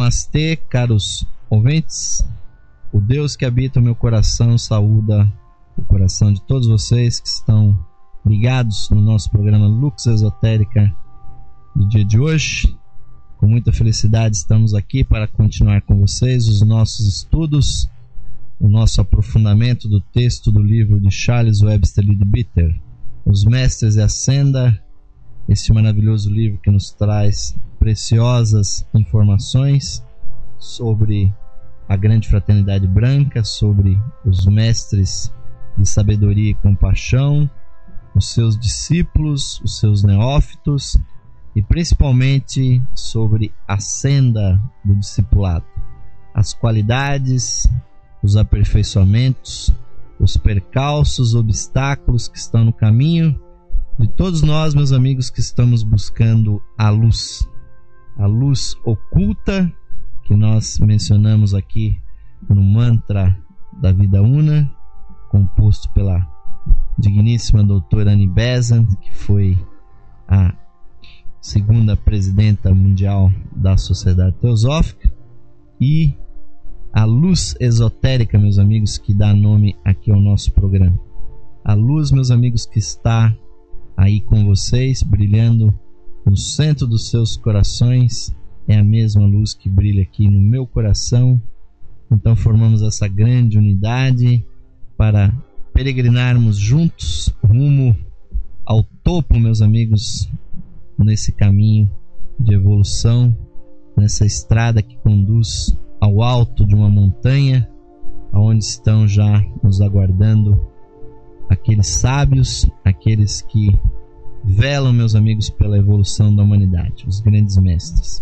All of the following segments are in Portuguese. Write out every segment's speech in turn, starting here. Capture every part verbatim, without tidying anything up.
Namastê, caros ouvintes. O Deus que habita o meu coração saúda o coração de todos vocês que estão ligados no nosso programa Lux Esotérica do dia de hoje. Com muita felicidade estamos aqui para continuar com vocês os nossos estudos, o nosso aprofundamento do texto do livro de Charles Webster Leadbeater, Os Mestres e a Senda, este maravilhoso livro que nos traz preciosas informações sobre a grande fraternidade branca, sobre os mestres de sabedoria e compaixão, os seus discípulos, os seus neófitos e principalmente sobre a senda do discipulado, as qualidades, os aperfeiçoamentos, os percalços, obstáculos que estão no caminho de todos nós, meus amigos, que estamos buscando a luz, a luz oculta que nós mencionamos aqui no mantra da vida una, composto pela digníssima doutora Annie Besant, que foi a segunda presidenta mundial da Sociedade Teosófica, e a luz esotérica, meus amigos, que dá nome aqui ao nosso programa. A luz, meus amigos, que está aí com vocês, brilhando no centro dos seus corações, é a mesma luz que brilha aqui no meu coração. Então formamos essa grande unidade para peregrinarmos juntos rumo ao topo, meus amigos, nesse caminho de evolução, nessa estrada que conduz ao alto de uma montanha, onde estão já nos aguardando aqueles sábios, aqueles que velam, meus amigos, pela evolução da humanidade, os grandes mestres.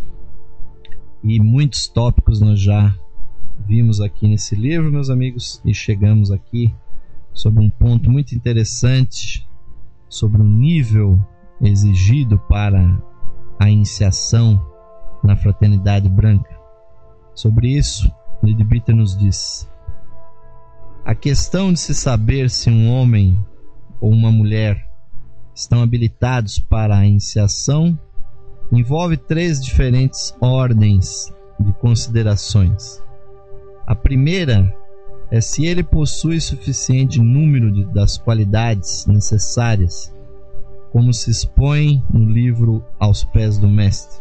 E muitos tópicos nós já vimos aqui nesse livro, meus amigos, e chegamos aqui sobre um ponto muito interessante, sobre o nível exigido para a iniciação na fraternidade branca. Sobre isso, Leadbeater nos diz: a questão de se saber se um homem ou uma mulher estão habilitados para a iniciação envolve três diferentes ordens de considerações. A primeira é se ele possui suficiente número de, das qualidades necessárias, como se expõe no livro Aos Pés do Mestre.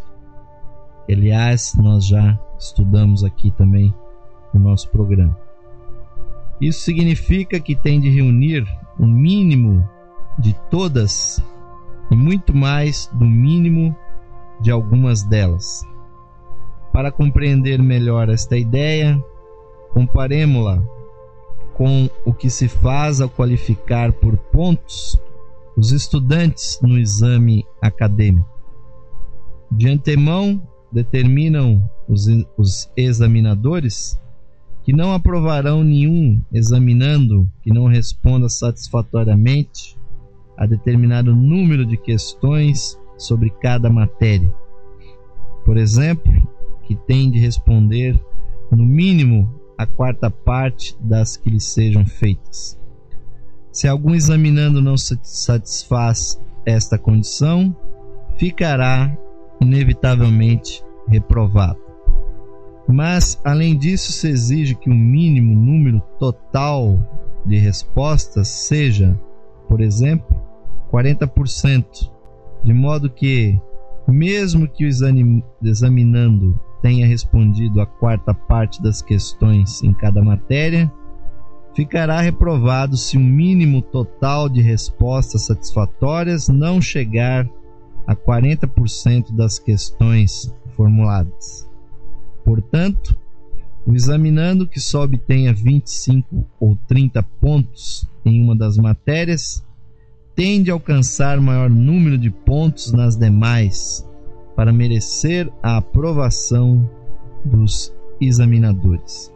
Aliás, nós já estudamos aqui também no nosso programa. Isso significa que tem de reunir o mínimo de todas e muito mais do mínimo de algumas delas. Para compreender melhor esta ideia, comparemo-la com o que se faz ao qualificar por pontos os estudantes no exame acadêmico. De antemão, determinam os, os examinadores que não aprovarão nenhum examinando que não responda satisfatoriamente a determinado número de questões sobre cada matéria. Por exemplo, que tem de responder no mínimo a quarta parte das que lhe sejam feitas. Se algum examinando não satisfaz esta condição, ficará inevitavelmente reprovado. Mas, além disso, se exige que o mínimo número total de respostas seja, por exemplo, quarenta por cento, de modo que, mesmo que o examinando tenha respondido a quarta parte das questões em cada matéria, ficará reprovado se o mínimo total de respostas satisfatórias não chegar a quarenta por cento das questões formuladas. Portanto, o examinando que só obtenha vinte e cinco ou trinta pontos em uma das matérias tende a alcançar maior número de pontos nas demais para merecer a aprovação dos examinadores.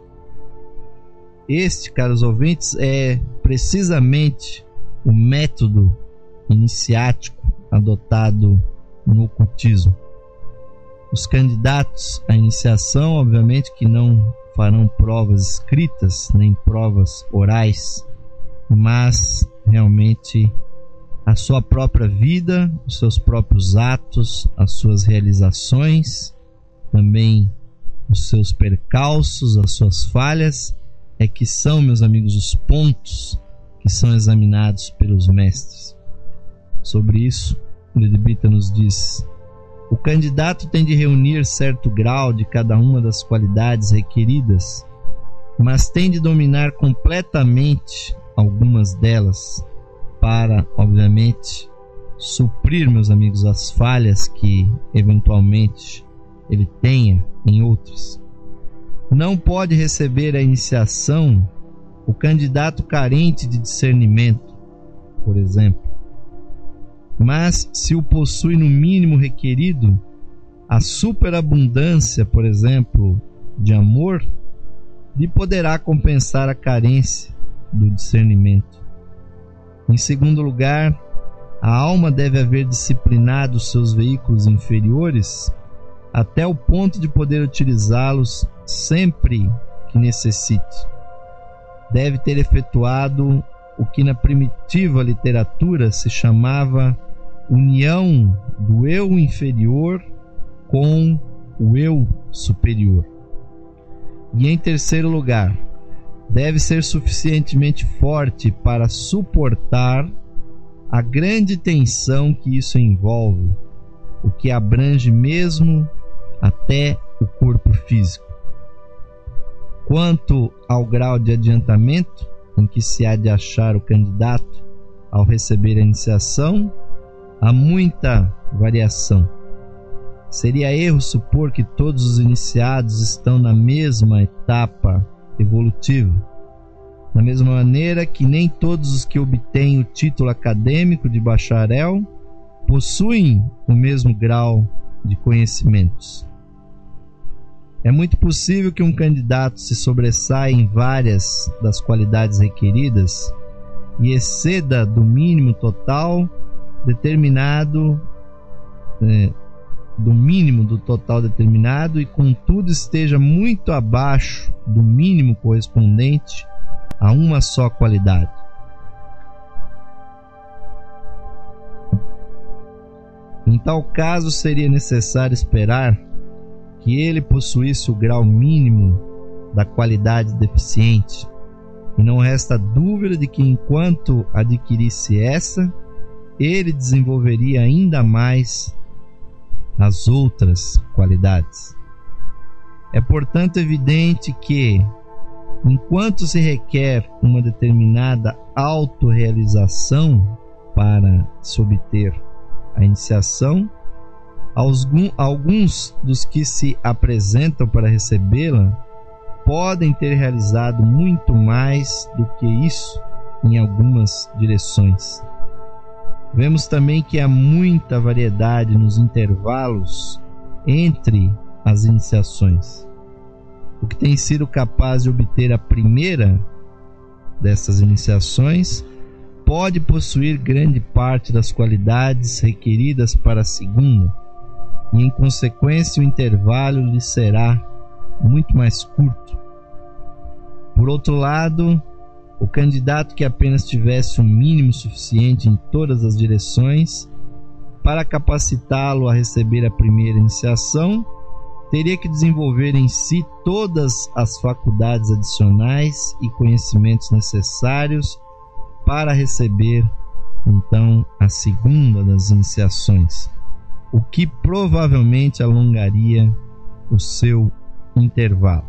Este, caros ouvintes, é precisamente o método iniciático adotado no ocultismo. Os candidatos à iniciação, obviamente, que não farão provas escritas nem provas orais, mas realmente a sua própria vida, os seus próprios atos, as suas realizações, também os seus percalços, as suas falhas, é que são, meus amigos, os pontos que são examinados pelos mestres. Sobre isso, o Lidbita nos diz: o candidato tem de reunir certo grau de cada uma das qualidades requeridas, mas tem de dominar completamente algumas delas para, obviamente, suprir, meus amigos, as falhas que eventualmente ele tenha em outras. Não pode receber a iniciação o candidato carente de discernimento, por exemplo. Mas se o possui no mínimo requerido, a superabundância, por exemplo, de amor, lhe poderá compensar a carência do discernimento. Em segundo lugar, a alma deve haver disciplinado os seus veículos inferiores até o ponto de poder utilizá-los sempre que necessite. Deve ter efetuado o que na primitiva literatura se chamava união do eu inferior com o eu superior. E em terceiro lugar, deve ser suficientemente forte para suportar a grande tensão que isso envolve, o que abrange mesmo até o corpo físico. Quanto ao grau de adiantamento em que se há de achar o candidato ao receber a iniciação, há muita variação. Seria erro supor que todos os iniciados estão na mesma etapa evolutiva, da mesma maneira que nem todos os que obtêm o título acadêmico de bacharel possuem o mesmo grau de conhecimentos. É muito possível que um candidato se sobressaia em várias das qualidades requeridas e exceda do mínimo total determinado, é, do mínimo do total determinado e contudo esteja muito abaixo do mínimo correspondente a uma só qualidade. Em tal caso, seria necessário esperar que ele possuísse o grau mínimo da qualidade deficiente, e não resta dúvida de que enquanto adquirisse essa, ele desenvolveria ainda mais as outras qualidades. É, portanto, evidente que, enquanto se requer uma determinada autorrealização para se obter a iniciação, alguns dos que se apresentam para recebê-la podem ter realizado muito mais do que isso em algumas direções. Vemos também que há muita variedade nos intervalos entre as iniciações. O que tem sido capaz de obter a primeira dessas iniciações pode possuir grande parte das qualidades requeridas para a segunda, e em consequência o intervalo lhe será muito mais curto. Por outro lado, o candidato que apenas tivesse o mínimo suficiente em todas as direções para capacitá-lo a receber a primeira iniciação, teria que desenvolver em si todas as faculdades adicionais e conhecimentos necessários para receber, então, a segunda das iniciações, o que provavelmente alongaria o seu intervalo.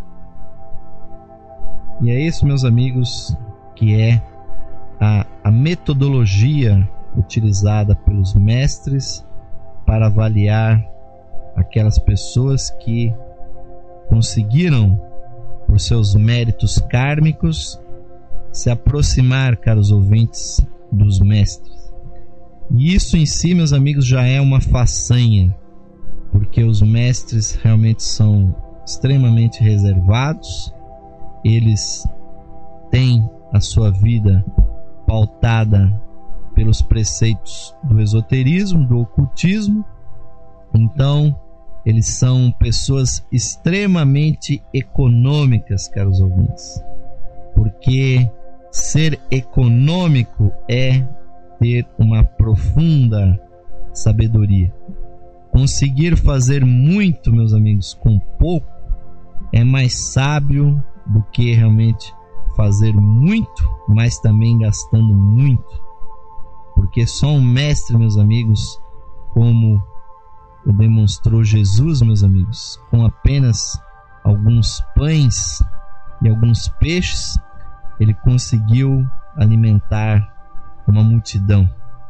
E é isso, meus amigos, que é a, a metodologia utilizada pelos mestres para avaliar aquelas pessoas que conseguiram, por seus méritos kármicos, se aproximar, caros ouvintes, dos mestres. E isso em si, meus amigos, já é uma façanha, porque os mestres realmente são extremamente reservados, eles têm a sua vida pautada pelos preceitos do esoterismo, do ocultismo. Então, eles são pessoas extremamente econômicas, caros ouvintes, porque ser econômico é ter uma profunda sabedoria. Conseguir fazer muito, meus amigos, com pouco é mais sábio do que realmente fazer muito, mas também gastando muito. Porque só um mestre, meus amigos, como o demonstrou Jesus, meus amigos, com apenas alguns pães e alguns peixes, ele conseguiu alimentar uma multidão.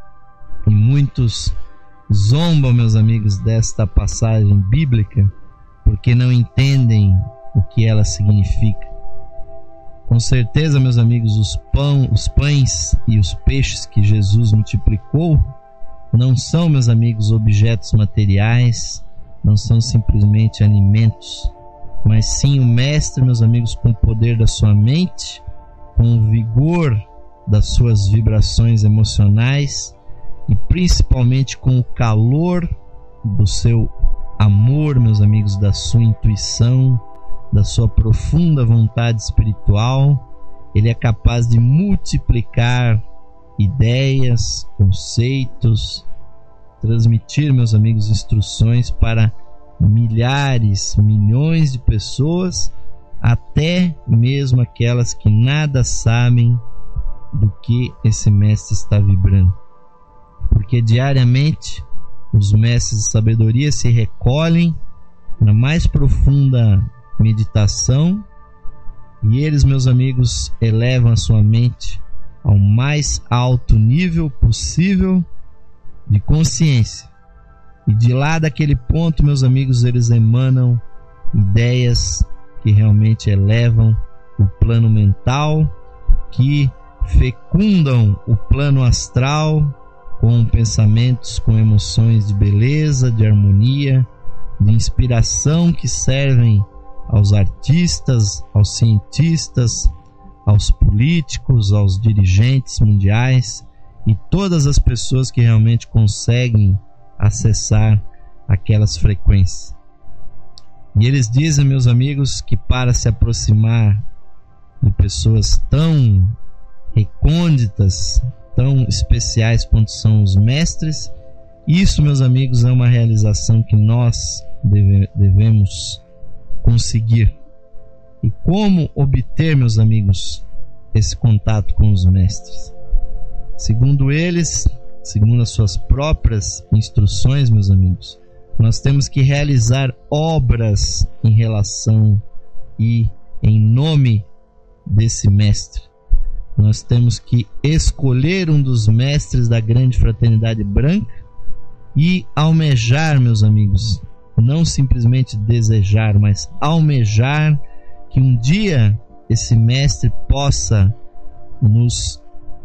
E muitos zombam, meus amigos, desta passagem bíblica porque não entendem o que ela significa. Com certeza, meus amigos, os, pão, os pães e os peixes que Jesus multiplicou não são, meus amigos, objetos materiais, não são simplesmente alimentos, mas sim o Mestre, meus amigos, com o poder da sua mente, com o vigor das suas vibrações emocionais e principalmente com o calor do seu amor, meus amigos, da sua intuição, da sua profunda vontade espiritual. Ele é capaz de multiplicar ideias, conceitos, transmitir, meus amigos, instruções para milhares, milhões de pessoas, até mesmo aquelas que nada sabem do que esse mestre está vibrando. Porque diariamente os mestres de sabedoria se recolhem na mais profunda meditação e eles, meus amigos, elevam a sua mente ao mais alto nível possível de consciência. E de lá daquele ponto, meus amigos, eles emanam ideias que realmente elevam o plano mental, que fecundam o plano astral com pensamentos, com emoções de beleza, de harmonia, de inspiração que servem aos artistas, aos cientistas, aos políticos, aos dirigentes mundiais e todas as pessoas que realmente conseguem acessar aquelas frequências. E eles dizem, meus amigos, que para se aproximar de pessoas tão recônditas, tão especiais quanto são os mestres, isso, meus amigos, é uma realização que nós deve, devemos conseguir. E como obter, meus amigos, esse contato com os mestres? Segundo eles, segundo as suas próprias instruções, meus amigos, nós temos que realizar obras em relação e em nome desse mestre. Nós temos que escolher um dos mestres da grande fraternidade branca e almejar, meus amigos, não simplesmente desejar, mas almejar que um dia esse mestre possa nos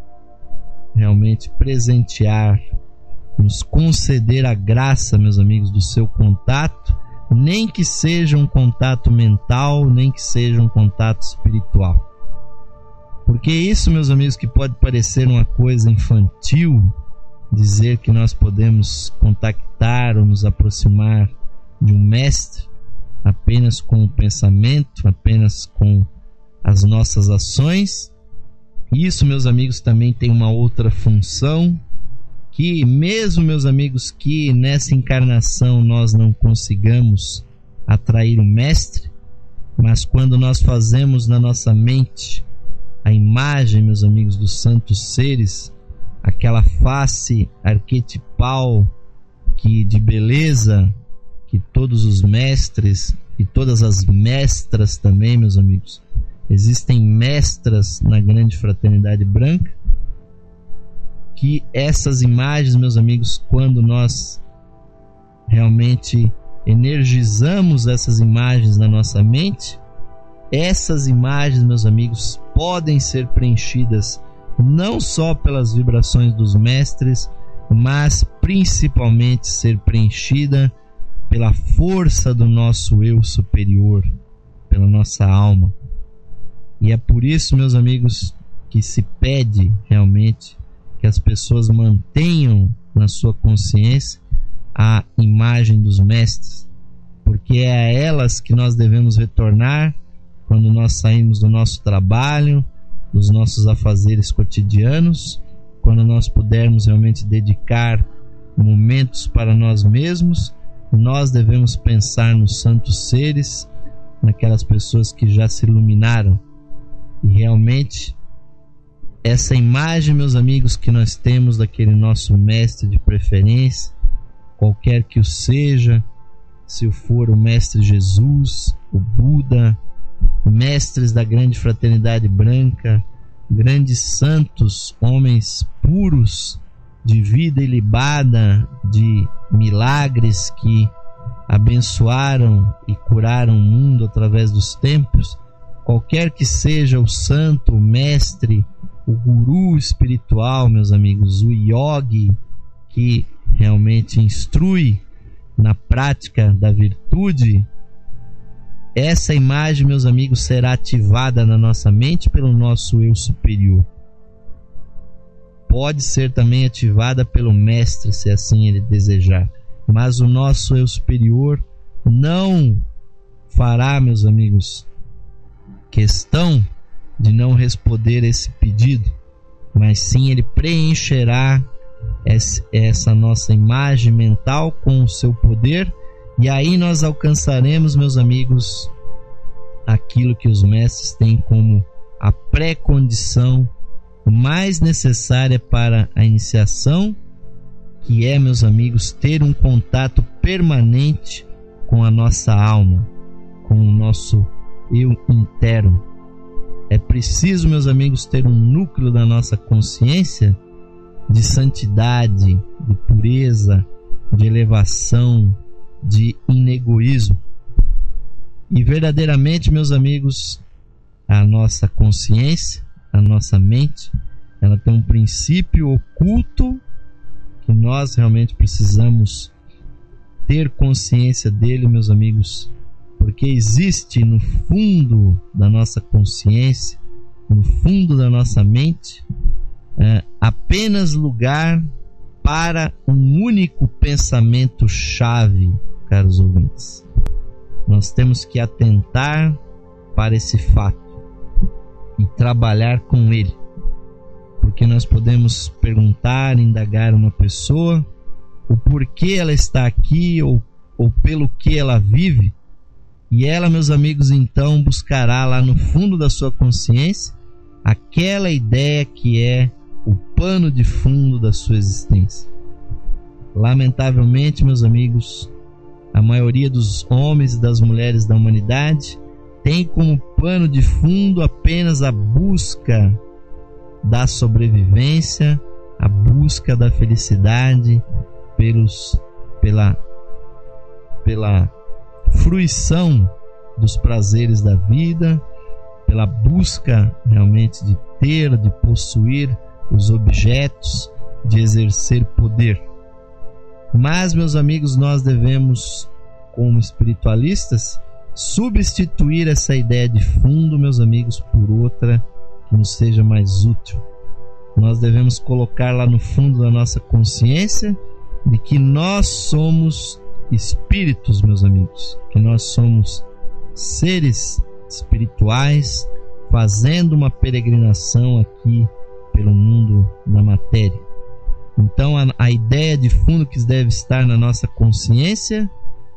realmente presentear, nos conceder a graça, meus amigos, do seu contato, nem que seja um contato mental, nem que seja um contato espiritual. Porque isso, meus amigos, que pode parecer uma coisa infantil, dizer que nós podemos contactar ou nos aproximar de um mestre apenas com o pensamento, apenas com as nossas ações. Isso, meus amigos, também tem uma outra função, que mesmo, meus amigos, que nessa encarnação nós não consigamos atrair o mestre, mas quando nós fazemos na nossa mente a imagem, meus amigos, dos santos seres, aquela face arquetipal que de beleza que todos os mestres e todas as mestras também, meus amigos, existem mestras na grande fraternidade branca, que essas imagens, meus amigos, quando nós realmente energizamos essas imagens na nossa mente, essas imagens, meus amigos, podem ser preenchidas não só pelas vibrações dos mestres, mas principalmente ser preenchida pela força do nosso eu superior, pela nossa alma. E é por isso, meus amigos, que se pede realmente que as pessoas mantenham na sua consciência a imagem dos mestres, porque é a elas que nós devemos retornar quando nós saímos do nosso trabalho, dos nossos afazeres cotidianos, quando nós pudermos realmente dedicar momentos para nós mesmos. Nós devemos pensar nos santos seres naquelas pessoas que já se iluminaram. E realmente, essa imagem, meus amigos, que nós temos daquele nosso mestre de preferência, qualquer que o seja, se for o mestre Jesus, o Buda, mestres da grande fraternidade branca, grandes santos, homens puros, de vida ilibada, de milagres que abençoaram e curaram o mundo através dos tempos, qualquer que seja o santo, o mestre, o guru espiritual, meus amigos, o yogi que realmente instrui na prática da virtude, essa imagem, meus amigos, será ativada na nossa mente pelo nosso eu superior. Pode ser também ativada pelo mestre, se assim ele desejar. Mas o nosso eu superior não fará, meus amigos, questão de não responder esse pedido, mas sim ele preencherá essa nossa imagem mental com o seu poder, e aí nós alcançaremos, meus amigos, aquilo que os mestres têm como a pré-condição mais necessária para a iniciação, que é, meus amigos, ter um contato permanente com a nossa alma, com o nosso eu interno. É preciso, meus amigos, ter um núcleo da nossa consciência de santidade, de pureza, de elevação, de inegoísmo. E verdadeiramente, meus amigos, a nossa consciência, a nossa mente, ela tem um princípio oculto que nós realmente precisamos ter consciência dele, meus amigos, porque existe no fundo da nossa consciência, no fundo da nossa mente, é, apenas lugar para um único pensamento-chave, caros ouvintes. Nós temos que atentar para esse fato e trabalhar com ele, porque nós podemos perguntar, indagar uma pessoa o porquê ela está aqui ou, ou pelo que ela vive, e ela, meus amigos, então buscará lá no fundo da sua consciência aquela ideia que é o pano de fundo da sua existência. Lamentavelmente, meus amigos, a maioria dos homens e das mulheres da humanidade tem como pano de fundo apenas a busca da sobrevivência, a busca da felicidade pelos, pela, pela fruição dos prazeres da vida, pela busca realmente de ter, de possuir os objetos, de exercer poder. Mas, meus amigos, nós devemos, como espiritualistas, substituir essa ideia de fundo, meus amigos, por outra que nos seja mais útil. Nós devemos colocar lá no fundo da nossa consciência de que nós somos espíritos, meus amigos, que nós somos seres espirituais fazendo uma peregrinação aqui pelo mundo da matéria. Então a, a ideia de fundo que deve estar na nossa consciência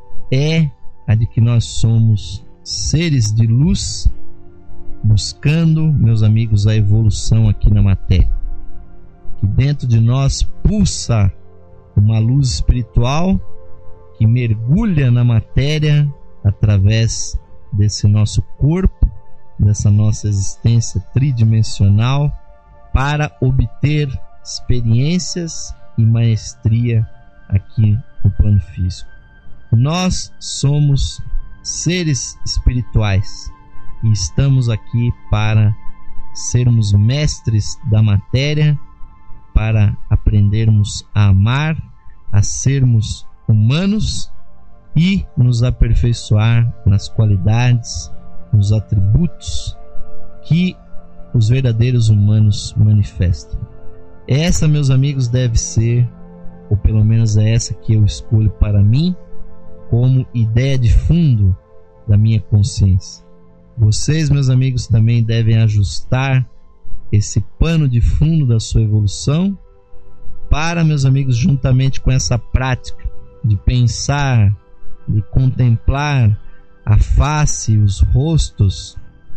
é a de que nós somos seres de luz buscando, meus amigos, a evolução aqui na matéria. Que dentro de nós pulsa uma luz espiritual que mergulha na matéria através desse nosso corpo, dessa nossa existência tridimensional, para obter experiências e maestria aqui no plano físico. Nós somos seres espirituais e estamos aqui para sermos mestres da matéria, para aprendermos a amar, a sermos humanos e nos aperfeiçoar nas qualidades, nos atributos que os verdadeiros humanos manifestam. Essa, meus amigos, deve ser, ou pelo menos é essa que eu escolho para mim, como ideia de fundo da minha consciência. Vocês, meus amigos, também devem ajustar esse pano de fundo da sua evolução para, meus amigos, juntamente com essa prática de pensar, de contemplar a face, os rostos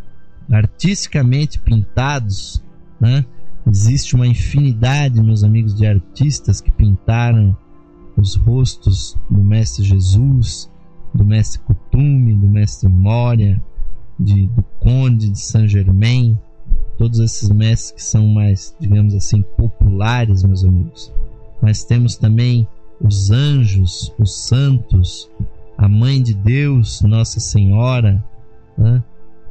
artisticamente pintados, né? Existe uma infinidade, meus amigos, de artistas que pintaram os rostos do Mestre Jesus, do Mestre Kuthumi, do Mestre Moria, de, do Conde de Saint-Germain, todos esses mestres que são mais, digamos assim, populares, meus amigos. Mas temos também os anjos, os santos, a Mãe de Deus, Nossa Senhora, né?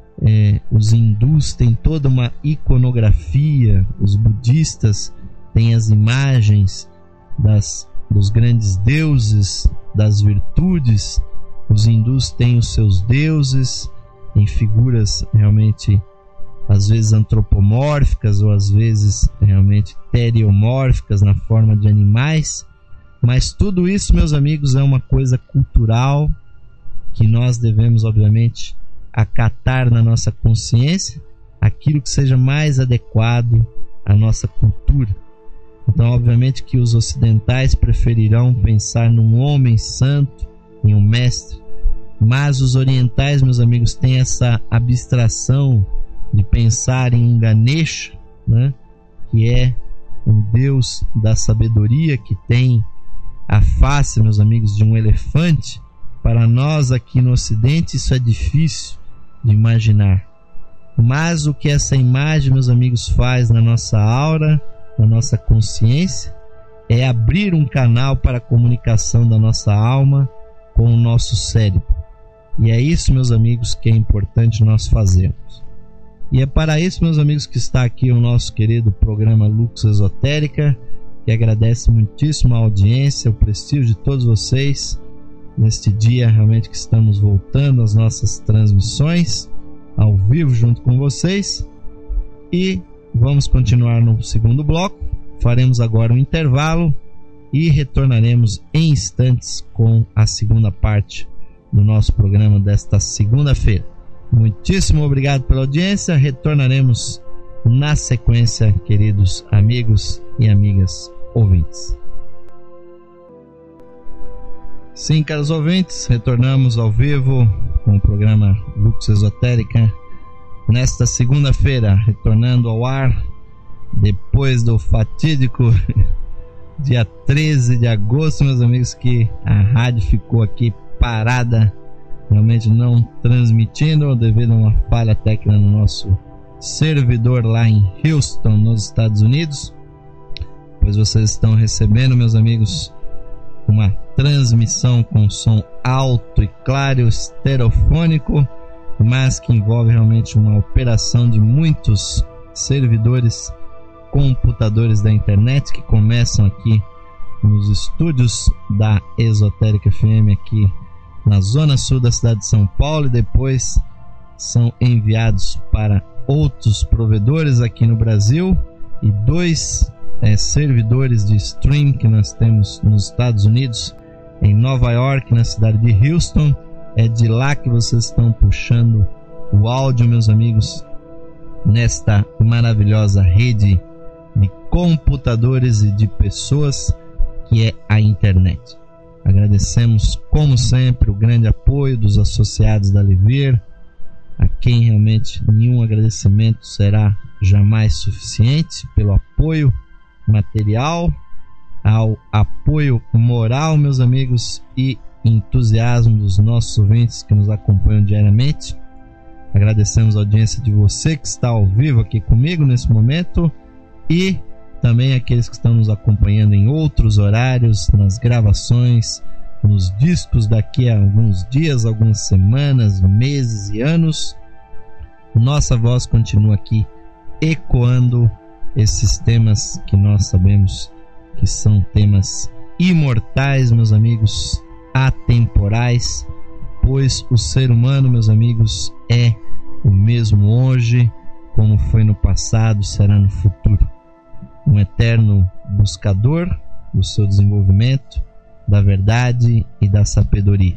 É, os hindus têm toda uma iconografia, os budistas têm as imagens das, dos grandes deuses, das virtudes, os hindus têm os seus deuses em figuras realmente às vezes antropomórficas ou às vezes realmente teriomórficas na forma de animais, mas tudo isso, meus amigos, é uma coisa cultural que nós devemos obviamente acatar na nossa consciência aquilo que seja mais adequado à nossa cultura. Então, obviamente que os ocidentais preferirão pensar num homem santo, em um mestre, mas os orientais, meus amigos, têm essa abstração de pensar em um Ganesha, né? Que é um deus da sabedoria, que tem a face, meus amigos, de um elefante. Para nós aqui no Ocidente isso é difícil de imaginar, mas o que essa imagem, meus amigos, faz na nossa aura, na nossa consciência, é abrir um canal para a comunicação da nossa alma com o nosso cérebro. E é isso, meus amigos, que é importante nós fazermos. E é para isso, meus amigos, que está aqui o nosso querido programa Lux Esotérica, que agradece muitíssimo a audiência, o prestígio de todos vocês neste dia realmente que estamos voltando às nossas transmissões ao vivo junto com vocês. E vamos continuar no segundo bloco. Faremos agora um intervalo e retornaremos em instantes com a segunda parte do nosso programa desta segunda-feira. Muitíssimo obrigado pela audiência. Retornaremos na sequência, queridos amigos e amigas ouvintes. Sim, caros ouvintes, retornamos ao vivo com o programa Lux Esotérica nesta segunda-feira, retornando ao ar depois do fatídico dia treze de agosto, meus amigos, que a rádio ficou aqui parada, realmente não transmitindo devido a uma falha técnica no nosso servidor lá em Houston, nos Estados Unidos. Pois vocês estão recebendo, meus amigos, uma transmissão com som alto e claro, estereofônico, mas que envolve realmente uma operação de muitos servidores, computadores da internet que começam aqui nos estúdios da Esotérica F M aqui na zona sul da cidade de São Paulo, e depois são enviados para outros provedores aqui no Brasil, e dois é, servidores de stream que nós temos nos Estados Unidos, em Nova York, na cidade de Houston. É de lá que vocês estão puxando o áudio, meus amigos, nesta maravilhosa rede de computadores e de pessoas que é a internet. Agradecemos, como sempre, o grande apoio dos associados da Levir, a quem realmente nenhum agradecimento será jamais suficiente pelo apoio material, ao apoio moral, meus amigos, e entusiasmo dos nossos ouvintes que nos acompanham diariamente. Agradecemos a audiência de você que está ao vivo aqui comigo nesse momento, e também aqueles que estão nos acompanhando em outros horários, nas gravações, nos discos daqui a alguns dias, algumas semanas, meses e anos. Nossa voz continua aqui ecoando esses temas que nós sabemos que são temas imortais, meus amigos, atemporais, pois o ser humano, meus amigos, é o mesmo hoje, como foi no passado, será no futuro. Um eterno buscador do seu desenvolvimento, da verdade e da sabedoria.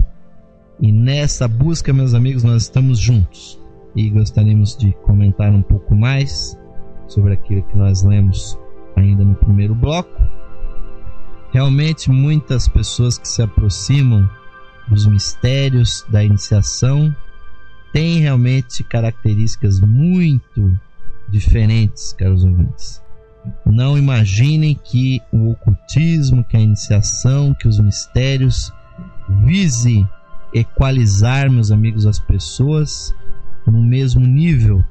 E nessa busca, meus amigos, nós estamos juntos. E gostaríamos de comentar um pouco mais sobre aquilo que nós lemos ainda no primeiro bloco. Realmente muitas pessoas que se aproximam dos mistérios da iniciação tem realmente características muito diferentes, caros ouvintes. Não imaginem que o ocultismo, que a iniciação, que os mistérios vise equalizar, meus amigos, as pessoas no mesmo nível,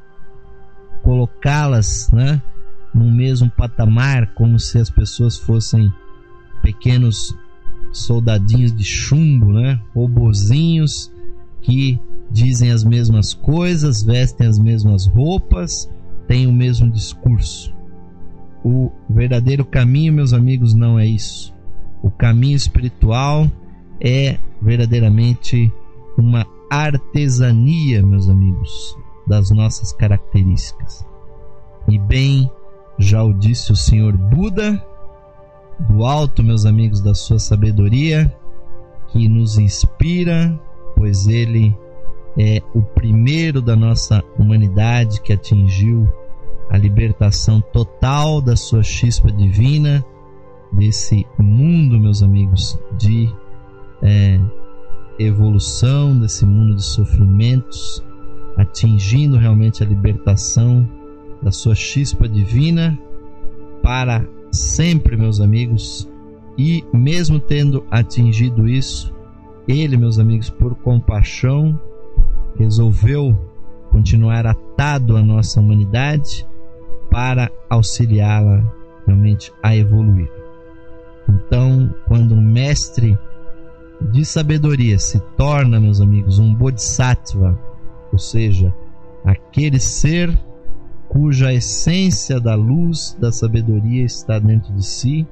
colocá-las, né, no mesmo patamar, como se as pessoas fossem pequenos soldadinhos de chumbo, né, robozinhos que dizem as mesmas coisas, vestem as mesmas roupas, têm o mesmo discurso. O verdadeiro caminho, meus amigos, não é isso. O caminho espiritual é verdadeiramente uma artesania, meus amigos, das nossas características. E bem, já o disse o Senhor Buda, do alto, meus amigos, da sua sabedoria, que nos inspira, pois ele é o primeiro da nossa humanidade que atingiu a libertação total da sua chispa divina, desse mundo, meus amigos, de é, evolução, desse mundo de sofrimentos, atingindo realmente a libertação da sua chispa divina para sempre, meus amigos. E mesmo tendo atingido isso, ele, meus amigos, por compaixão, resolveu continuar atado à nossa humanidade para auxiliá-la realmente a evoluir. Então, quando um mestre de sabedoria se torna, meus amigos, um bodhisattva, ou seja, aquele ser cuja essência da luz da sabedoria está dentro de si,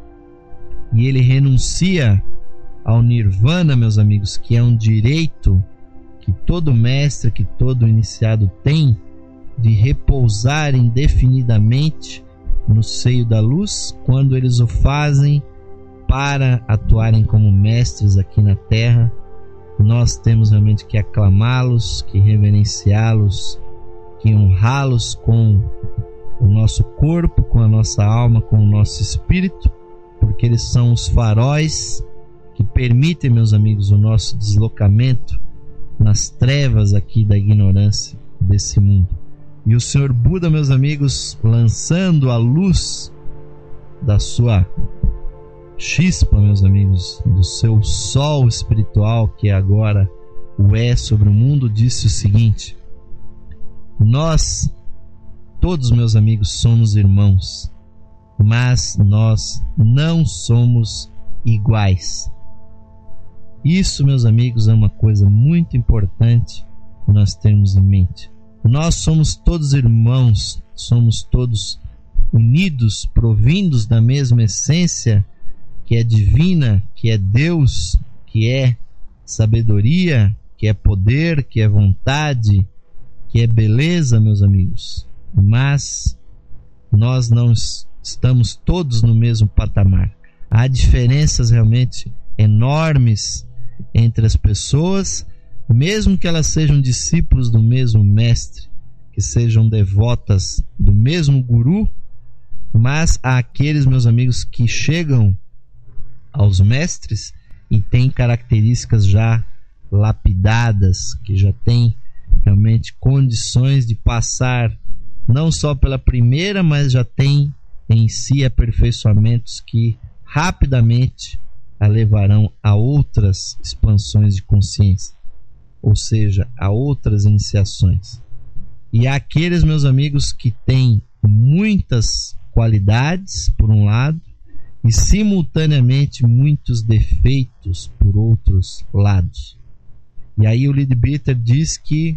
e ele renuncia ao nirvana, meus amigos, que é um direito que todo mestre, que todo iniciado tem, de repousar indefinidamente no seio da luz, quando eles o fazem para atuarem como mestres aqui na Terra. Nós temos realmente que aclamá-los, que reverenciá-los, que honrá-los com o nosso corpo, com a nossa alma, com o nosso espírito, porque eles são os faróis que permitem, meus amigos, o nosso deslocamento nas trevas aqui da ignorância desse mundo. E o Senhor Buda, meus amigos, lançando a luz da sua chispa, meus amigos, do seu sol espiritual, que agora o é sobre o mundo, disse o seguinte: nós, todos, meus amigos, somos irmãos, mas nós não somos iguais. Isso, meus amigos, é uma coisa muito importante que nós termos em mente. Nós somos todos irmãos, somos todos unidos, provindos da mesma essência que é divina, que é Deus, que é sabedoria, que é poder, que é vontade, que é beleza, meus amigos. Mas nós não estamos todos no mesmo patamar. Há diferenças realmente enormes entre as pessoas, mesmo que elas sejam discípulos do mesmo mestre, que sejam devotas do mesmo guru, mas há aqueles, meus amigos, que chegam aos mestres e têm características já lapidadas, que já têm realmente condições de passar não só pela primeira, mas já têm em si aperfeiçoamentos que rapidamente a levarão a outras expansões de consciência, ou seja, a outras iniciações. E há aqueles, meus amigos, que têm muitas qualidades por um lado e simultaneamente muitos defeitos por outros lados. E aí o Leadbeater diz que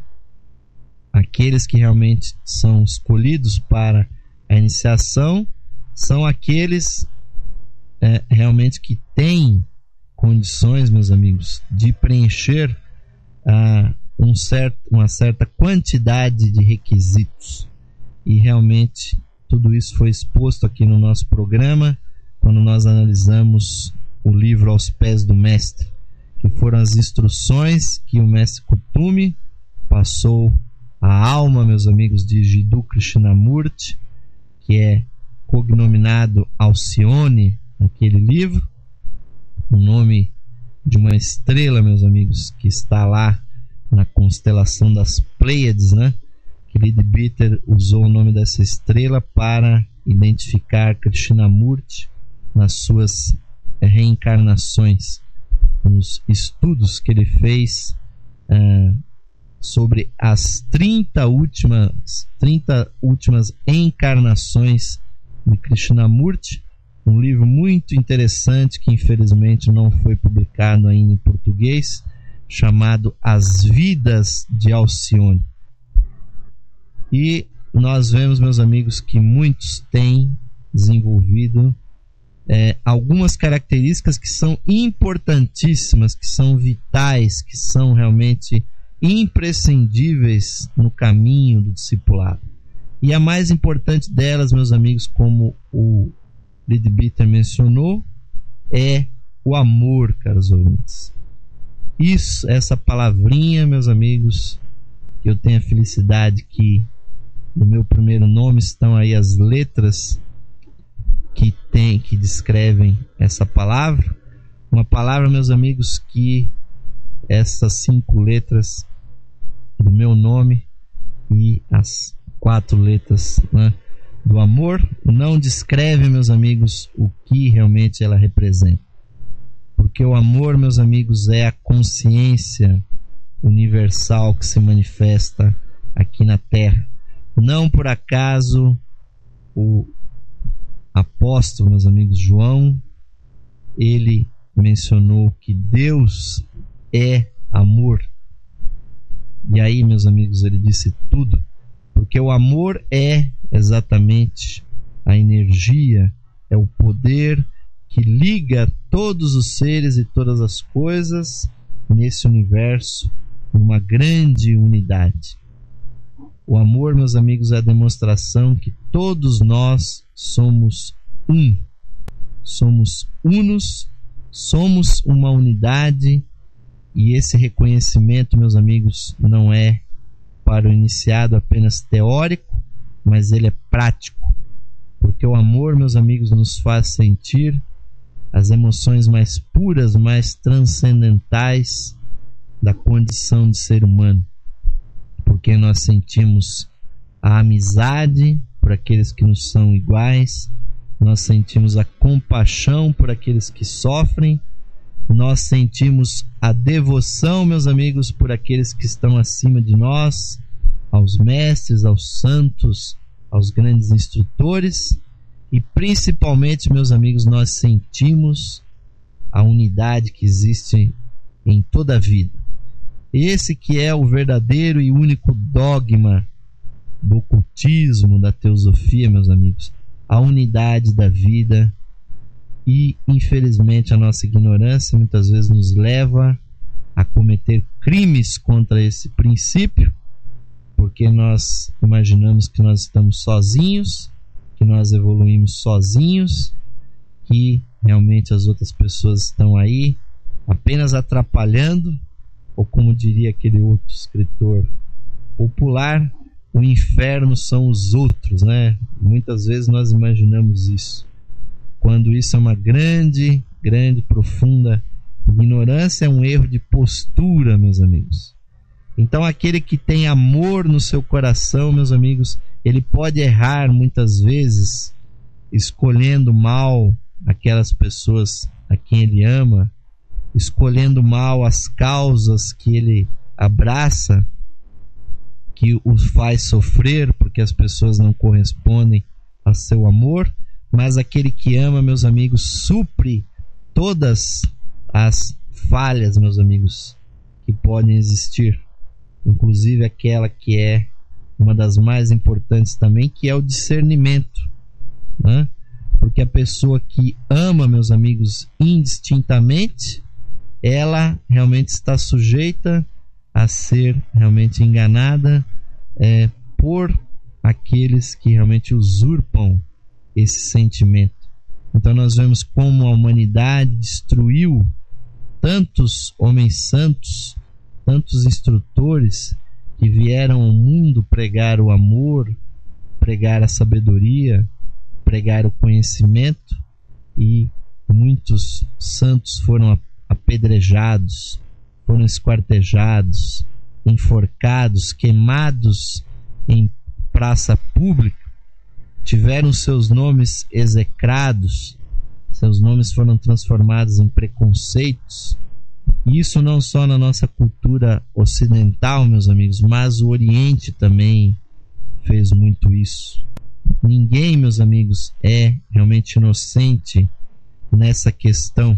aqueles que realmente são escolhidos para a iniciação são aqueles é, realmente que têm condições, meus amigos, de preencher ah, um certo, uma certa quantidade de requisitos. E realmente tudo isso foi exposto aqui no nosso programa, quando nós analisamos o livro Aos Pés do Mestre, que foram as instruções que o Mestre Kuthumi passou à alma, meus amigos, de Jiddu Krishnamurti, que é cognominado Alcione naquele livro, um nome de uma estrela, meus amigos, que está lá na constelação das Pleiades, né? Que Leadbeater usou o nome dessa estrela para identificar Krishnamurti nas suas reencarnações, nos estudos que ele fez uh, sobre as trinta últimas, trinta últimas encarnações de Krishnamurti, um livro muito interessante que infelizmente não foi publicado ainda em português, chamado As Vidas de Alcione. E nós vemos, meus amigos, que muitos têm desenvolvido é, algumas características que são importantíssimas, que são vitais, que são realmente imprescindíveis no caminho do discipulado. E a mais importante delas, meus amigos, como o Leadbeater mencionou, é o amor, caros ouvintes. Isso, essa palavrinha, meus amigos, que eu tenho a felicidade que no meu primeiro nome estão aí as letras que tem, que descrevem essa palavra. Uma palavra, meus amigos, que essas cinco letras do meu nome e as quatro letras, né, do amor não descrevem, meus amigos, o que realmente ela representa. Porque o amor, meus amigos, é a consciência universal que se manifesta aqui na Terra. Não por acaso o apóstolo, meus amigos, João, ele mencionou que Deus é amor. E aí, meus amigos, ele disse tudo, porque o amor é exatamente a energia, é o poder que liga todos os seres e todas as coisas nesse universo numa grande unidade. O amor, meus amigos, é a demonstração que todos nós somos um. Somos unos, somos uma unidade, e esse reconhecimento, meus amigos, não é para o iniciado apenas teórico, mas ele é prático. Porque o amor, meus amigos, nos faz sentir as emoções mais puras, mais transcendentais da condição de ser humano. Porque nós sentimos a amizade por aqueles que nos são iguais, nós sentimos a compaixão por aqueles que sofrem, nós sentimos a devoção, meus amigos, por aqueles que estão acima de nós, aos mestres, aos santos, aos grandes instrutores, e principalmente, meus amigos, nós sentimos a unidade que existe em toda a vida. Esse que é o verdadeiro e único dogma do ocultismo, da teosofia, meus amigos. A unidade da vida. E, infelizmente, a nossa ignorância muitas vezes nos leva a cometer crimes contra esse princípio, porque nós imaginamos que nós estamos sozinhos, que nós evoluímos sozinhos, que realmente as outras pessoas estão aí apenas atrapalhando, ou como diria aquele outro escritor popular, o inferno são os outros, né? Muitas vezes nós imaginamos isso, quando isso é uma grande, grande, profunda ignorância, é um erro de postura, meus amigos. Então aquele que tem amor no seu coração, meus amigos, ele pode errar muitas vezes, escolhendo mal aquelas pessoas a quem ele ama, escolhendo mal as causas que ele abraça, que o faz sofrer porque as pessoas não correspondem a seu amor. Mas aquele que ama, meus amigos, supre todas as falhas, meus amigos, que podem existir, inclusive aquela que é uma das mais importantes também, que é o discernimento, né? Porque a pessoa que ama, meus amigos, indistintamente, ela realmente está sujeita a ser realmente enganada é, por aqueles que realmente usurpam esse sentimento. Então nós vemos como a humanidade destruiu tantos homens santos, tantos instrutores que vieram ao mundo pregar o amor, pregar a sabedoria, pregar o conhecimento, e muitos santos foram apedrejados, foram esquartejados, enforcados, queimados em praça pública, tiveram seus nomes execrados, seus nomes foram transformados em preconceitos. Isso não só na nossa cultura ocidental, meus amigos, mas o Oriente também fez muito isso. Ninguém, meus amigos, é realmente inocente nessa questão.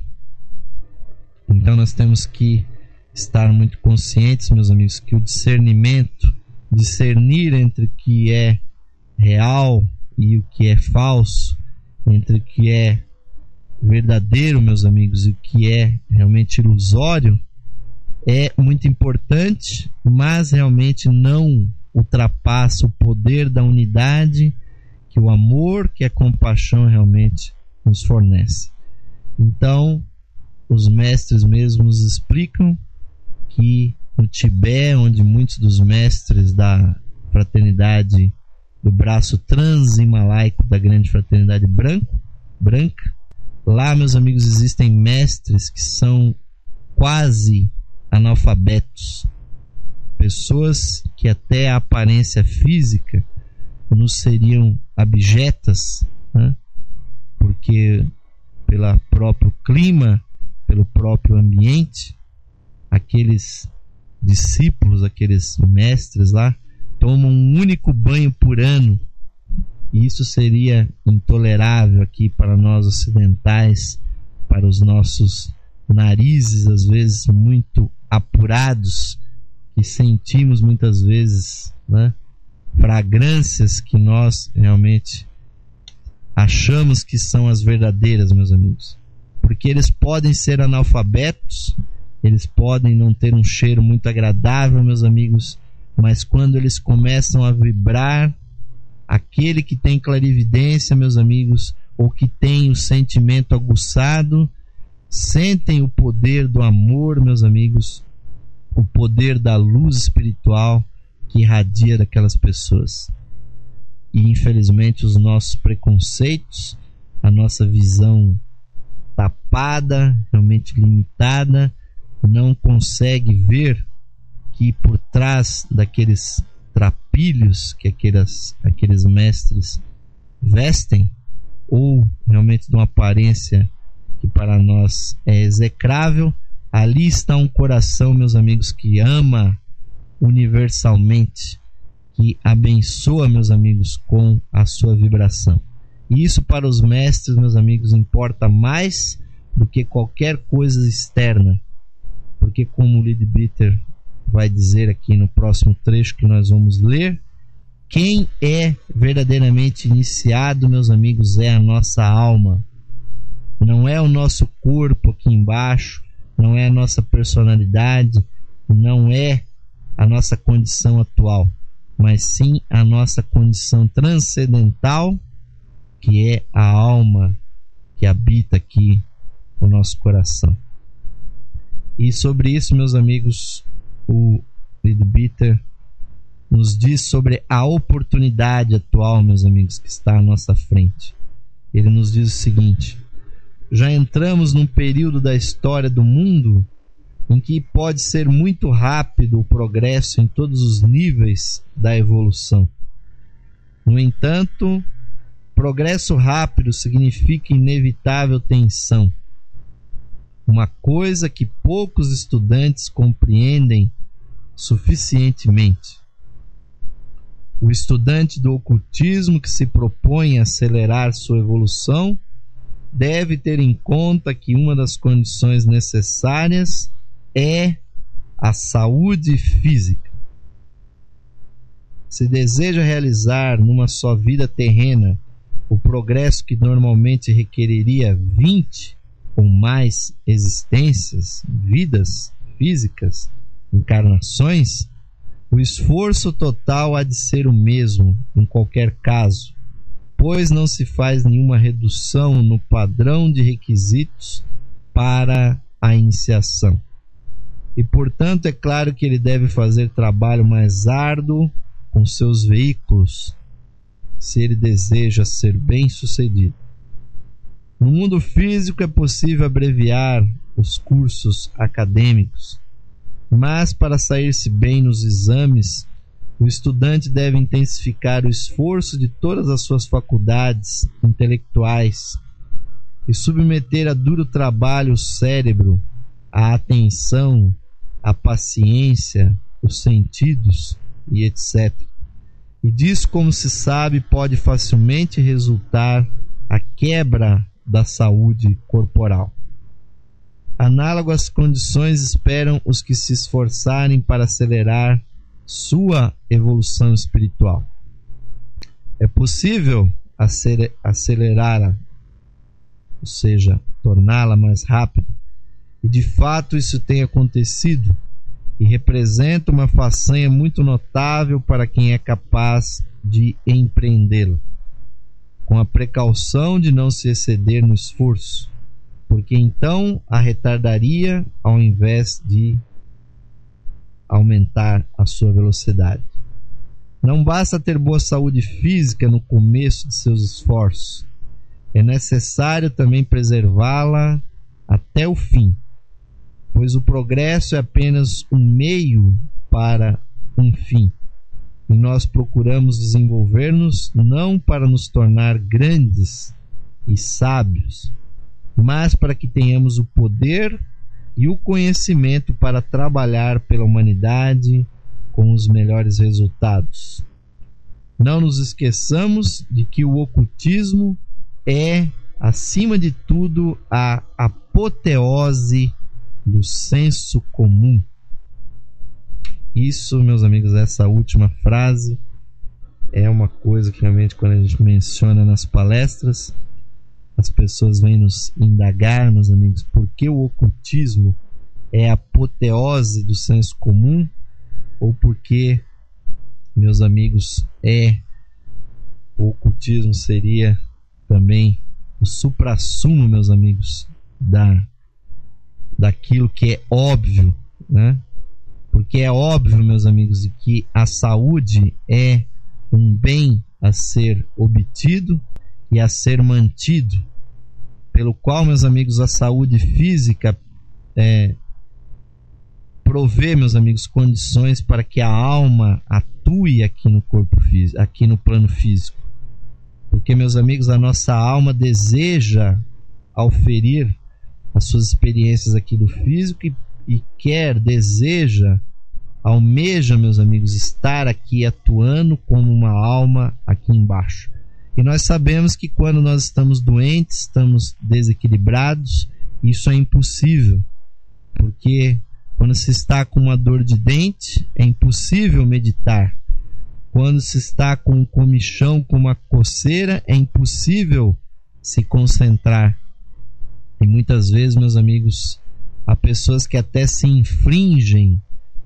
Então nós temos que estar muito conscientes, meus amigos, que o discernimento, discernir entre o que é real e o que é falso, entre o que é verdadeiro, meus amigos, e o que é realmente ilusório, é muito importante, mas realmente não ultrapassa o poder da unidade que o amor, que a compaixão realmente nos fornece. Então, os mestres mesmos explicam que no Tibete, onde muitos dos mestres da fraternidade do braço transimalaico da grande fraternidade branco, branca, lá, meus amigos, existem mestres que são quase analfabetos, pessoas que até a aparência física nos seriam abjetas, né? Porque pelo próprio clima, pelo próprio ambiente, aqueles discípulos, aqueles mestres lá, tomam um único banho por ano. E isso seria intolerável aqui para nós ocidentais, para os nossos narizes, às vezes muito apurados, que sentimos muitas vezes, né, fragrâncias que nós realmente achamos que são as verdadeiras, meus amigos. Porque eles podem ser analfabetos, eles podem não ter um cheiro muito agradável, meus amigos, mas quando eles começam a vibrar, aquele que tem clarividência, meus amigos, ou que tem o sentimento aguçado, sentem o poder do amor, meus amigos, o poder da luz espiritual que irradia daquelas pessoas. E infelizmente os nossos preconceitos, a nossa visão tapada, realmente limitada, não consegue ver que por trás daqueles trapilhos que aqueles, aqueles mestres vestem, ou realmente de uma aparência que para nós é execrável, ali está um coração, meus amigos, que ama universalmente, que abençoa, meus amigos, com a sua vibração. E isso para os mestres, meus amigos, importa mais do que qualquer coisa externa, porque como o Leadbeater vai dizer aqui no próximo trecho que nós vamos ler, quem é verdadeiramente iniciado, meus amigos, é a nossa alma. Não é o nosso corpo aqui embaixo, não é a nossa personalidade, não é a nossa condição atual, mas sim a nossa condição transcendental, que é a alma que habita aqui o nosso coração. E sobre isso, meus amigos, o Leadbeater nos diz sobre a oportunidade atual, meus amigos, que está à nossa frente. Ele nos diz o seguinte: já entramos num período da história do mundo em que pode ser muito rápido o progresso em todos os níveis da evolução. No entanto, progresso rápido significa inevitável tensão, uma coisa que poucos estudantes compreendem suficientemente. O estudante do ocultismo que se propõe a acelerar sua evolução deve ter em conta que uma das condições necessárias é a saúde física. Se deseja realizar numa só vida terrena o progresso que normalmente requeriria vinte ou mais existências, vidas físicas, encarnações, o esforço total há de ser o mesmo em qualquer caso, pois não se faz nenhuma redução no padrão de requisitos para a iniciação. E, portanto, é claro que ele deve fazer trabalho mais árduo com seus veículos, se ele deseja ser bem-sucedido. No mundo físico é possível abreviar os cursos acadêmicos, mas para sair-se bem nos exames, o estudante deve intensificar o esforço de todas as suas faculdades intelectuais e submeter a duro trabalho o cérebro, a atenção, a paciência, os sentidos e etcétera. E disso, como se sabe, pode facilmente resultar a quebra da saúde corporal. Análogas condições esperam os que se esforçarem para acelerar sua evolução espiritual. É possível acelerá-la, ou seja, torná-la mais rápida, e de fato isso tem acontecido e representa uma façanha muito notável para quem é capaz de empreendê-la, com a precaução de não se exceder no esforço, porque então a retardaria ao invés de aumentar a sua velocidade. Não basta ter boa saúde física no começo de seus esforços, é necessário também preservá-la até o fim, pois o progresso é apenas um meio para um fim, e nós procuramos desenvolver-nos não para nos tornar grandes e sábios, mas para que tenhamos o poder e o conhecimento para trabalhar pela humanidade com os melhores resultados. Não nos esqueçamos de que o ocultismo é, acima de tudo, a apoteose do senso comum. Isso, meus amigos, essa última frase é uma coisa que realmente, quando a gente menciona nas palestras, as pessoas vêm nos indagar, meus amigos, por que o ocultismo é a apoteose do senso comum, ou porque, meus amigos, é o ocultismo seria também o suprassumo, meus amigos, da daquilo que é óbvio, né? Porque é óbvio, meus amigos, de que a saúde é um bem a ser obtido e a ser mantido, pelo qual, meus amigos, a saúde física é, provê, meus amigos, condições para que a alma atue aqui no corpo físico, aqui no plano físico. Porque, meus amigos, a nossa alma deseja auferir as suas experiências aqui do físico e, e quer, deseja, almeja, meus amigos, estar aqui atuando como uma alma aqui embaixo. E nós sabemos que quando nós estamos doentes, estamos desequilibrados, isso é impossível, porque quando se está com uma dor de dente, é impossível meditar. Quando se está com um comichão, com uma coceira, é impossível se concentrar. E muitas vezes, meus amigos, há pessoas que até se infligem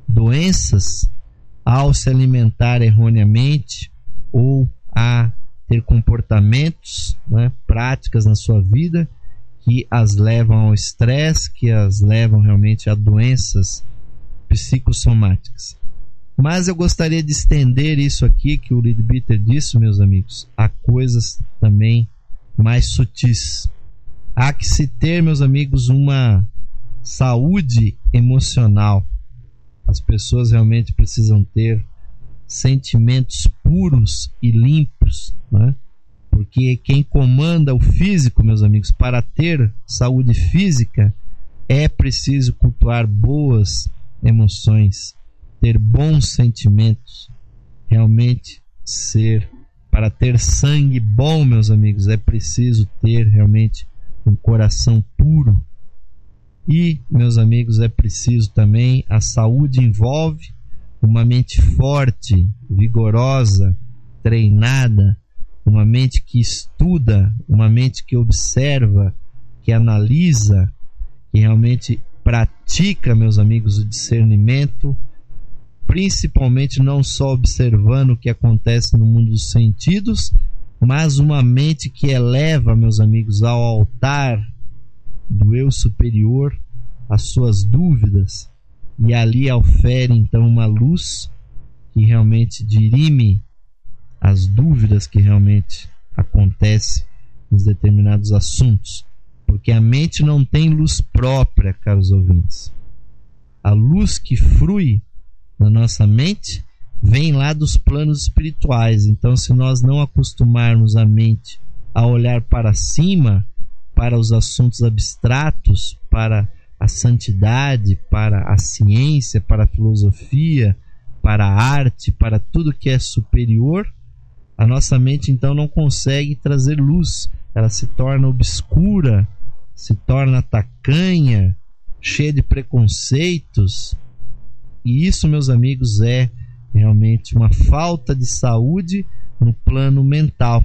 doenças ao se alimentar erroneamente ou a ter comportamentos, né, práticas na sua vida que as levam ao estresse, que as levam realmente a doenças psicossomáticas. Mas eu gostaria de estender isso aqui que o Leadbeater disse, meus amigos, a coisas também mais sutis. Há que se ter, meus amigos, uma saúde emocional. As pessoas realmente precisam ter sentimentos puros e limpos, né? Porque quem comanda o físico, meus amigos, para ter saúde física, é preciso cultuar boas emoções, ter bons sentimentos, realmente ser, para ter sangue bom, meus amigos, é preciso ter realmente um coração puro. E, meus amigos, é preciso também, a saúde envolve uma mente forte, vigorosa, treinada, uma mente que estuda, uma mente que observa, que analisa, que realmente pratica, meus amigos, o discernimento, principalmente não só observando o que acontece no mundo dos sentidos, mas uma mente que eleva, meus amigos, ao altar do eu superior as suas dúvidas, e ali ofere então uma luz que realmente dirime as dúvidas que realmente acontecem em nos determinados assuntos, porque a mente não tem luz própria, caros ouvintes. A luz que frui na nossa mente vem lá dos planos espirituais. Então, se nós não acostumarmos a mente a olhar para cima, para os assuntos abstratos, para a santidade, para a ciência, para a filosofia, para a arte, para tudo que é superior, a nossa mente então não consegue trazer luz. Ela se torna obscura, se torna tacanha, cheia de preconceitos. E isso, meus amigos, é realmente uma falta de saúde no plano mental.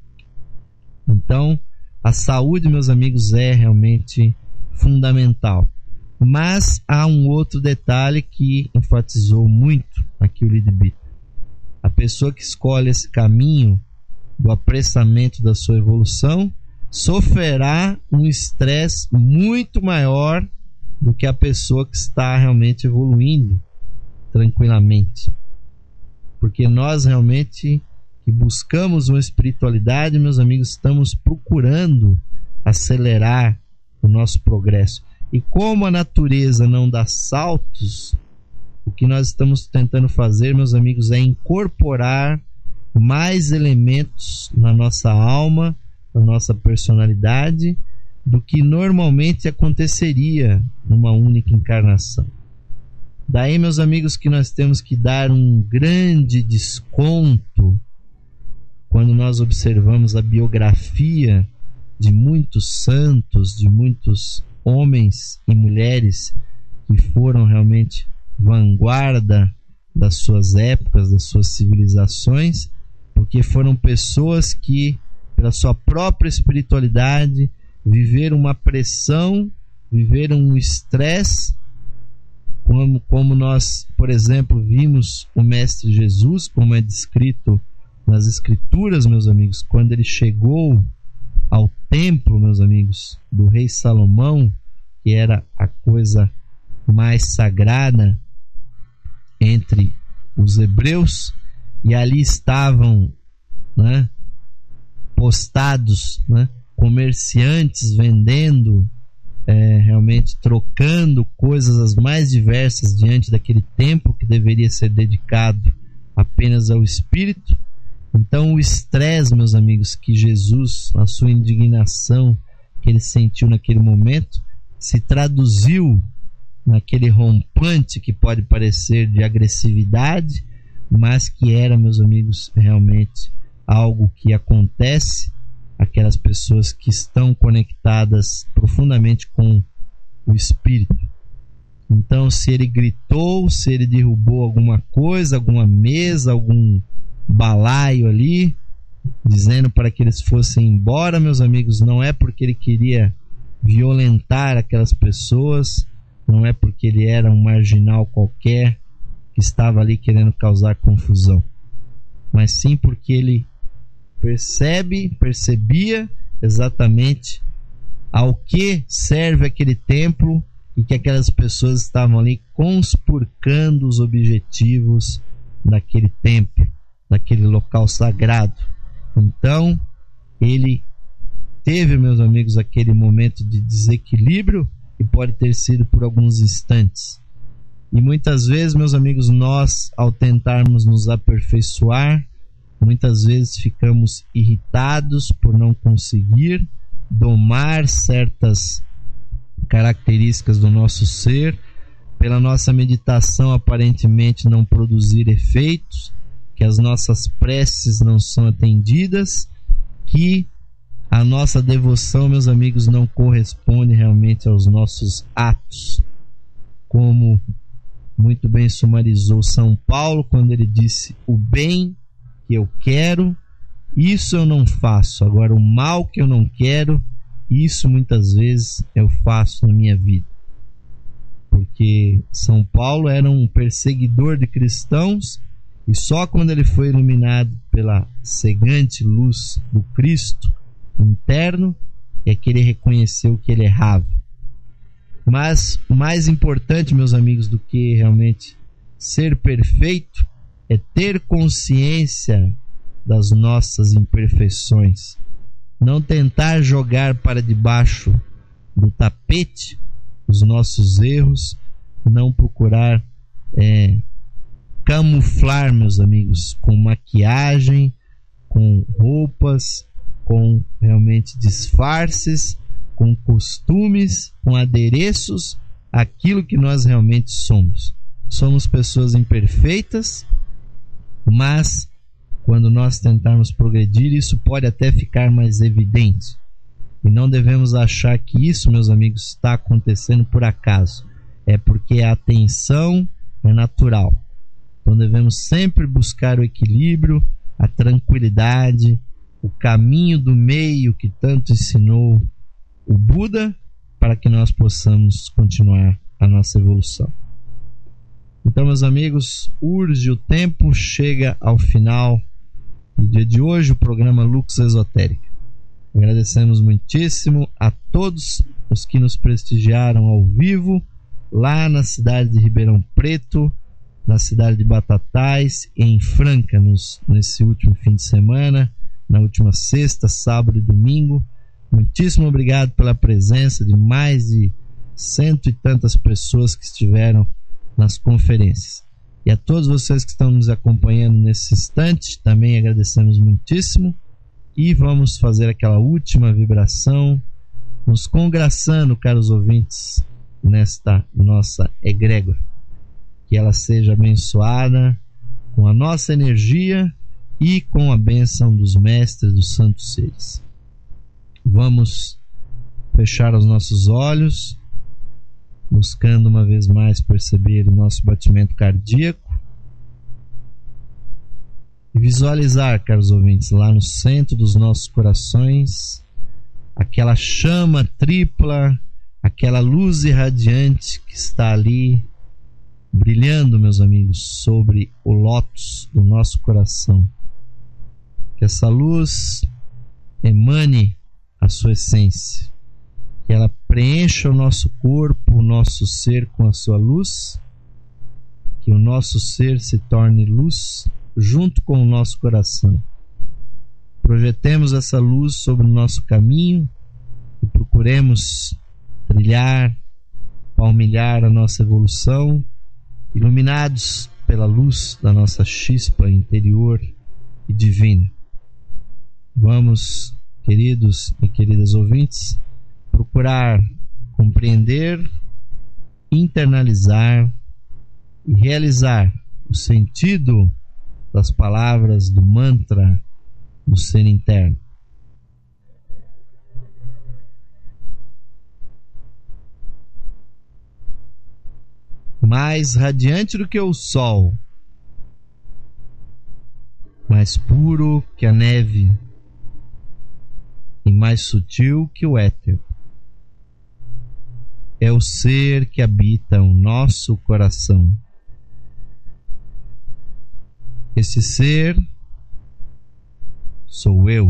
Então, a saúde, meus amigos, é realmente fundamental. Mas há um outro detalhe que enfatizou muito aqui o Leadbeater. A pessoa que escolhe esse caminho do apressamento da sua evolução sofrerá um estresse muito maior do que a pessoa que está realmente evoluindo tranquilamente. Porque nós realmente que buscamos uma espiritualidade, meus amigos, estamos procurando acelerar o nosso progresso. E como a natureza não dá saltos, o que nós estamos tentando fazer, meus amigos, é incorporar mais elementos na nossa alma, na nossa personalidade, do que normalmente aconteceria numa única encarnação. Daí, meus amigos, que nós temos que dar um grande desconto quando nós observamos a biografia de muitos santos, de muitos homens e mulheres que foram realmente vanguarda das suas épocas, das suas civilizações, porque foram pessoas que, pela sua própria espiritualidade, viveram uma pressão, viveram um estresse, como, como nós, por exemplo, vimos o Mestre Jesus, como é descrito nas Escrituras, meus amigos, quando ele chegou ao templo, meus amigos, do rei Salomão, que era a coisa mais sagrada entre os hebreus, e ali estavam, né, postados, né, comerciantes vendendo, é, realmente trocando coisas as mais diversas diante daquele templo que deveria ser dedicado apenas ao Espírito. Então o estresse, meus amigos, que Jesus, a sua indignação que ele sentiu naquele momento, se traduziu naquele rompante que pode parecer de agressividade, mas que era, meus amigos, realmente algo que acontece àquelas pessoas que estão conectadas profundamente com o Espírito. Então, se ele gritou, se ele derrubou alguma coisa, alguma mesa, algum balaio ali, dizendo para que eles fossem embora, meus amigos, não é porque ele queria violentar aquelas pessoas, não é porque ele era um marginal qualquer que estava ali querendo causar confusão, mas sim porque ele percebe, percebia exatamente ao que serve aquele templo e que aquelas pessoas estavam ali conspurcando os objetivos daquele templo, daquele local sagrado. Então ele teve, meus amigos, aquele momento de desequilíbrio, que pode ter sido por alguns instantes. E muitas vezes, meus amigos, nós, ao tentarmos nos aperfeiçoar, muitas vezes ficamos irritados por não conseguir domar certas características do nosso ser, pela nossa meditação aparentemente não produzir efeitos, que as nossas preces não são atendidas, que a nossa devoção, meus amigos, não corresponde realmente aos nossos atos. Como muito bem sumarizou São Paulo quando ele disse: o bem que eu quero, isso eu não faço. Agora, o mal que eu não quero, isso muitas vezes eu faço na minha vida. Porque São Paulo era um perseguidor de cristãos, e só quando ele foi iluminado pela cegante luz do Cristo interno é que ele reconheceu que ele errava. Mas o mais importante, meus amigos, do que realmente ser perfeito é ter consciência das nossas imperfeições. não tentar jogar para debaixo do tapete os nossos erros, não procurar é, camuflar, meus amigos, com maquiagem, com roupas, com realmente disfarces, com costumes, com adereços, aquilo que nós realmente somos. Somos pessoas imperfeitas, mas quando nós tentarmos progredir, isso pode até ficar mais evidente. E não devemos achar que isso, meus amigos, está acontecendo por acaso. É porque a atenção é natural. Então devemos sempre buscar o equilíbrio, a tranquilidade, o caminho do meio que tanto ensinou o Buda, para que nós possamos continuar a nossa evolução. Então, meus amigos, urge o tempo, chega ao final do dia de hoje o programa Lux Esotérica. Agradecemos muitíssimo a todos os que nos prestigiaram ao vivo, lá na cidade de Ribeirão Preto, na cidade de Batatais e em Franca, nos, nesse último fim de semana, na última sexta, sábado e domingo. Muitíssimo obrigado pela presença de mais de cento e tantas pessoas que estiveram nas conferências. E a todos vocês que estão nos acompanhando nesse instante, também agradecemos muitíssimo. E vamos fazer aquela última vibração, nos congraçando, caros ouvintes, nesta nossa egrégora. Que ela seja abençoada com a nossa energia e com a bênção dos mestres dos santos seres. Vamos fechar os nossos olhos, buscando uma vez mais perceber o nosso batimento cardíaco e visualizar, caros ouvintes, lá no centro dos nossos corações, aquela chama tripla, aquela luz irradiante que está ali brilhando, meus amigos, sobre o lótus do nosso coração. Que essa luz emane a sua essência, que ela preencha o nosso corpo, o nosso ser com a sua luz, que o nosso ser se torne luz junto com o nosso coração. Projetemos essa luz sobre o nosso caminho e procuremos trilhar, palmilhar a nossa evolução, iluminados pela luz da nossa chispa interior e divina. Vamos, queridos e queridas ouvintes, procurar compreender, internalizar e realizar o sentido das palavras do mantra do ser interno. Mais radiante do que o sol, mais puro que a neve e mais sutil que o éter, é o ser que habita o nosso coração. Esse ser sou eu.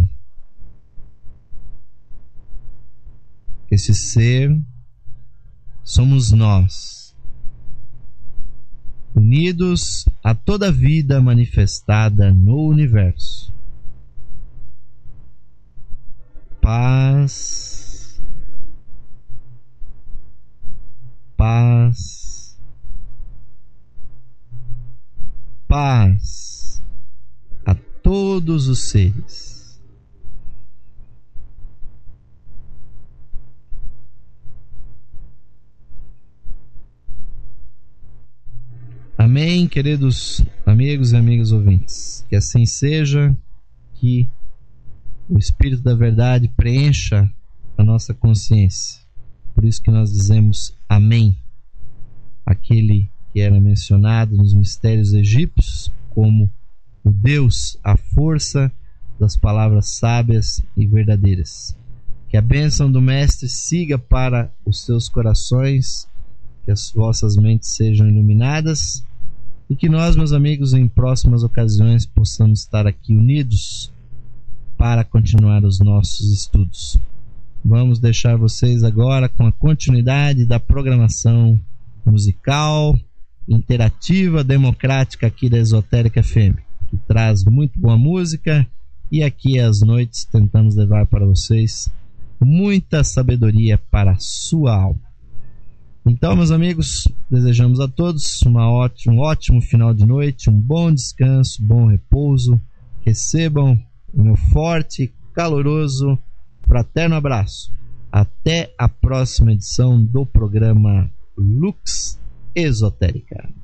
Esse ser somos nós, unidos a toda a vida manifestada no universo. Paz, paz, paz a todos os seres. Amém, queridos amigos e amigas ouvintes. Que assim seja, que o Espírito da Verdade preencha a nossa consciência. Por isso que nós dizemos amém. Aquele que era mencionado nos mistérios egípcios como o Deus, a força das palavras sábias e verdadeiras. Que a bênção do Mestre siga para os seus corações, que as vossas mentes sejam iluminadas e que nós, meus amigos, em próximas ocasiões possamos estar aqui unidos para continuar os nossos estudos. Vamos deixar vocês agora com a continuidade da programação musical, interativa, democrática aqui da Esotérica F M, que traz muito boa música e aqui às noites tentamos levar para vocês muita sabedoria para a sua alma. Então, meus amigos, desejamos a todos uma ótima, um ótimo final de noite, um bom descanso, bom repouso. Recebam o meu forte, caloroso, fraterno abraço. Até a próxima edição do programa Lux Esotérica.